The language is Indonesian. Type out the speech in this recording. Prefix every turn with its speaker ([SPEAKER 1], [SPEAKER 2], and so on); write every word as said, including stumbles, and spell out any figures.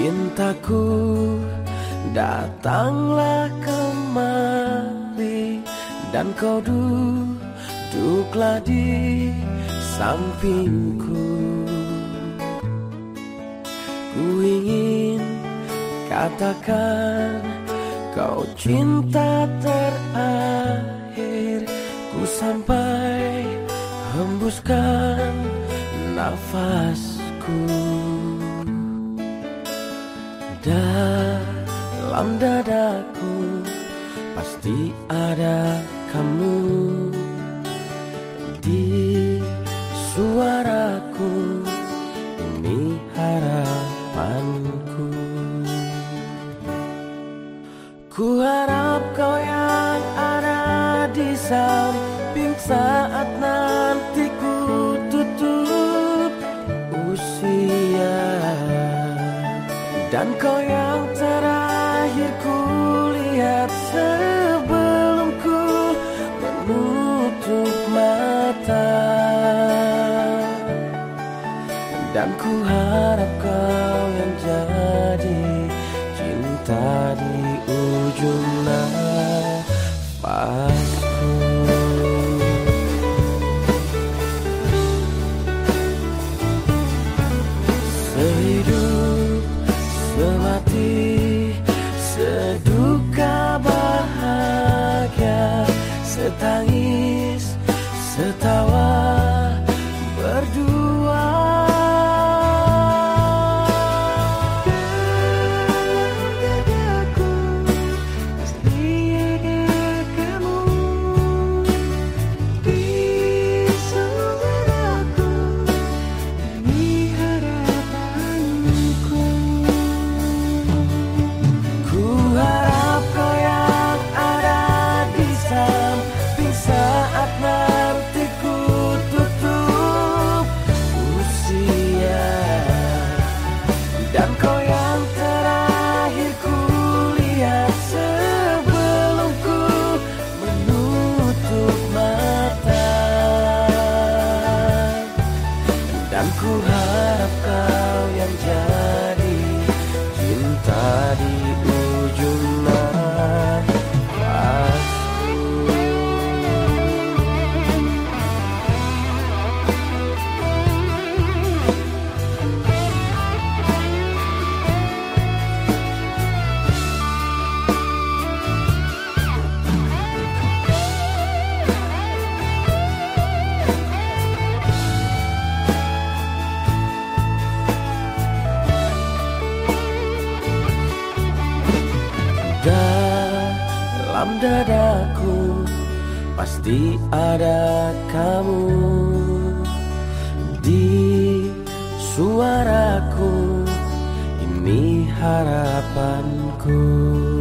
[SPEAKER 1] Cintaku, datanglah kemari dan kau duduklah di sampingku. Ku ingin katakan kau cinta terakhir ku sampai hembuskan nafasku. Dalam dadaku pasti ada kamu, di suaraku ini harapanku. Ku harap kau yang ada di samping saat nanti ku tutup usia, dan kau yang terakhir ku lihat sebelum ku menutup mata. Dan ku harap kau yang jadi cinta di ujung nafasku. Sehidup semati, seduka bahagia, setangis setawa berdua. Dan ku harap kau yang jadi cinta di ujung nafasku. Dalam dadaku pasti ada kamu, di suaraku ini harapanku.